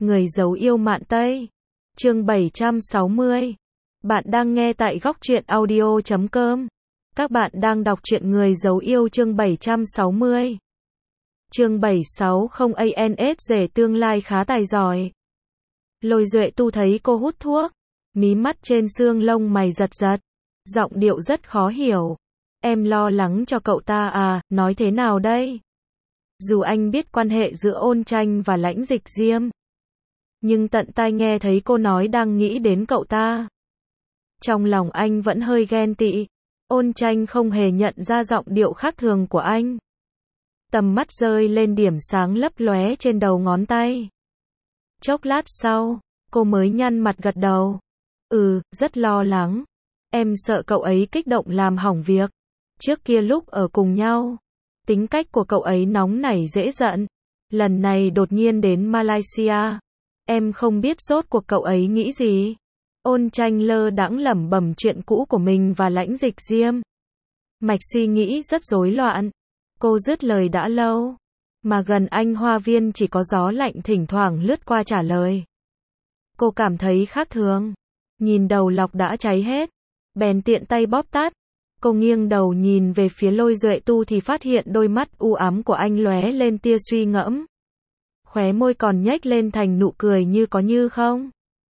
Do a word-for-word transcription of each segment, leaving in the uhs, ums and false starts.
Người giấu yêu mạn Tây. Chương bảy trăm sáu mươi. Bạn đang nghe tại góc truyện audio chấm com. Các bạn đang đọc truyện Người giấu yêu chương bảy trăm sáu mươi. Chương bảy trăm sáu mươi ans rể tương lai khá tài giỏi. Lôi Duệ Tu thấy cô hút thuốc, mí mắt trên xương lông mày giật giật, giọng điệu rất khó hiểu. Em lo lắng cho cậu ta à, nói thế nào đây? Dù anh biết quan hệ giữa Ôn Tranh và Lãnh Dịch Diêm, nhưng tận tai nghe thấy cô nói đang nghĩ đến cậu ta. Trong lòng anh vẫn hơi ghen tị. Ôn Tranh không hề nhận ra giọng điệu khác thường của anh. Tầm mắt rơi lên điểm sáng lấp lóe trên đầu ngón tay. Chốc lát sau, cô mới nhăn mặt gật đầu. Ừ, rất lo lắng. Em sợ cậu ấy kích động làm hỏng việc. Trước kia lúc ở cùng nhau, tính cách của cậu ấy nóng nảy dễ giận. Lần này đột nhiên đến Malaysia, em không biết rốt cuộc cậu ấy nghĩ gì. Ôn Tranh lơ đãng lẩm bẩm chuyện cũ của mình và Lãnh Dịch Diêm. Mạch suy nghĩ rất rối loạn. Cô dứt lời đã lâu, mà gần anh hoa viên chỉ có gió lạnh thỉnh thoảng lướt qua trả lời. Cô cảm thấy khác thường. Nhìn đầu lọc đã cháy hết, bèn tiện tay bóp tắt. Cô nghiêng đầu nhìn về phía Lôi Duệ Tu thì phát hiện đôi mắt u ám của anh lóe lên tia suy ngẫm. Khóe môi còn nhếch lên thành nụ cười như có như không.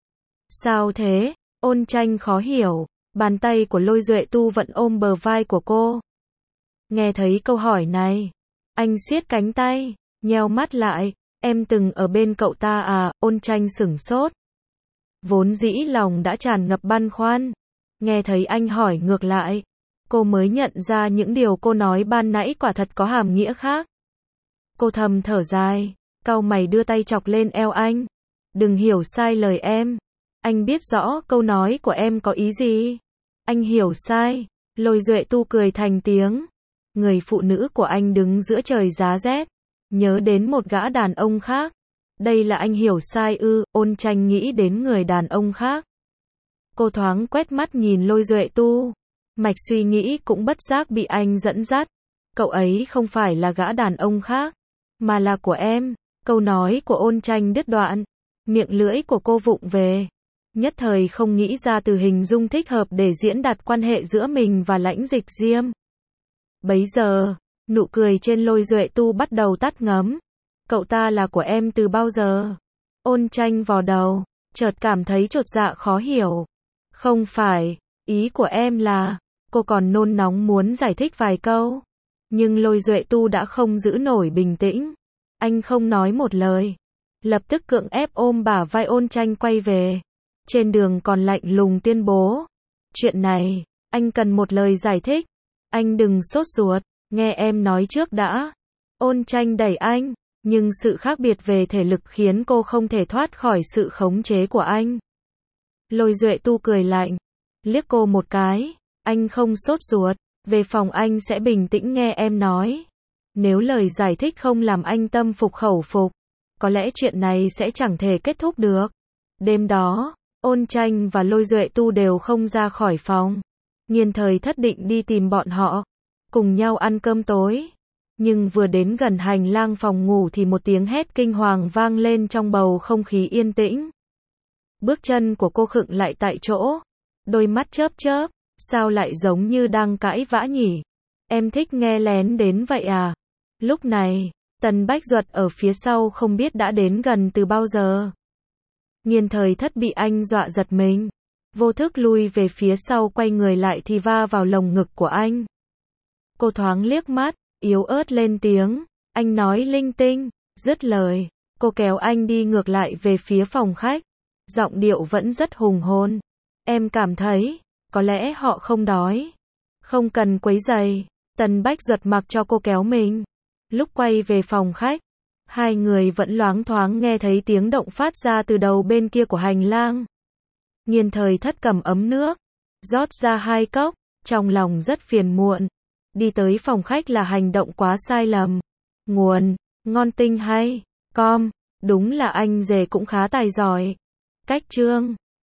Sao thế? Ôn Tranh khó hiểu. Bàn tay của Lôi Duệ Tu vẫn ôm bờ vai của cô. Nghe thấy câu hỏi này, anh siết cánh tay, nheo mắt lại. Em từng ở bên cậu ta à? Ôn Tranh sửng sốt. Vốn dĩ lòng đã tràn ngập băn khoăn. Nghe thấy anh hỏi ngược lại, cô mới nhận ra những điều cô nói ban nãy quả thật có hàm nghĩa khác. Cô thầm thở dài, cau mày đưa tay chọc lên eo anh. Đừng hiểu sai lời em. Anh biết rõ câu nói của em có ý gì. Anh hiểu sai. Lôi Duệ Tu cười thành tiếng. Người phụ nữ của anh đứng giữa trời giá rét, nhớ đến một gã đàn ông khác. Đây là anh hiểu sai ư? Ôn Tranh nghĩ đến người đàn ông khác. Cô thoáng quét mắt nhìn Lôi Duệ Tu. Mạch suy nghĩ cũng bất giác bị anh dẫn dắt. Cậu ấy không phải là gã đàn ông khác, mà là của em. Câu nói của Ôn Tranh đứt đoạn. Miệng lưỡi của cô vụng về. Nhất thời không nghĩ ra từ hình dung thích hợp để diễn đạt quan hệ giữa mình và Lãnh Dịch Diêm. Bấy giờ, nụ cười trên Lôi Duệ Tu bắt đầu tắt ngấm. Cậu ta là của em từ bao giờ? Ôn Tranh vò đầu, chợt cảm thấy chột dạ khó hiểu. Không phải, ý của em là... Cô còn nôn nóng muốn giải thích vài câu. Nhưng Lôi Duệ Tu đã không giữ nổi bình tĩnh. Anh không nói một lời. Lập tức cưỡng ép ôm bả vai Ôn Tranh quay về. Trên đường còn lạnh lùng tuyên bố. Chuyện này, anh cần một lời giải thích. Anh đừng sốt ruột, nghe em nói trước đã. Ôn Tranh đẩy anh, nhưng sự khác biệt về thể lực khiến cô không thể thoát khỏi sự khống chế của anh. Lôi Duệ Tu cười lạnh, liếc cô một cái. Anh không sốt ruột, về phòng anh sẽ bình tĩnh nghe em nói. Nếu lời giải thích không làm anh tâm phục khẩu phục, có lẽ chuyện này sẽ chẳng thể kết thúc được. Đêm đó, Ôn Tranh và Lôi Duệ Tu đều không ra khỏi phòng. Nghiên Thời Thất định đi tìm bọn họ, cùng nhau ăn cơm tối. Nhưng vừa đến gần hành lang phòng ngủ thì một tiếng hét kinh hoàng vang lên trong bầu không khí yên tĩnh. Bước chân của cô khựng lại tại chỗ, đôi mắt chớp chớp. Sao lại giống như đang cãi vã nhỉ? Em thích nghe lén đến vậy à? Lúc này, Tần Bách Duật ở phía sau không biết đã đến gần từ bao giờ. Nghiên Thời Thất bị anh dọa giật mình. Vô thức lui về phía sau, quay người lại thì va vào lồng ngực của anh. Cô thoáng liếc mắt, yếu ớt lên tiếng. Anh nói linh tinh. Dứt lời, cô kéo anh đi ngược lại về phía phòng khách. Giọng điệu vẫn rất hùng hồn. Em cảm thấy... Có lẽ họ không đói. Không cần quấy rầy. Tần Bách Duật mặc cho cô kéo mình. Lúc quay về phòng khách, hai người vẫn loáng thoáng nghe thấy tiếng động phát ra từ đầu bên kia của hành lang. Nghiên Thời Thất cầm ấm nước, rót ra hai cốc, trong lòng rất phiền muộn. Đi tới phòng khách là hành động quá sai lầm. Nguồn, ngon tinh hay, com, đúng là anh rể cũng khá tài giỏi. Cách chương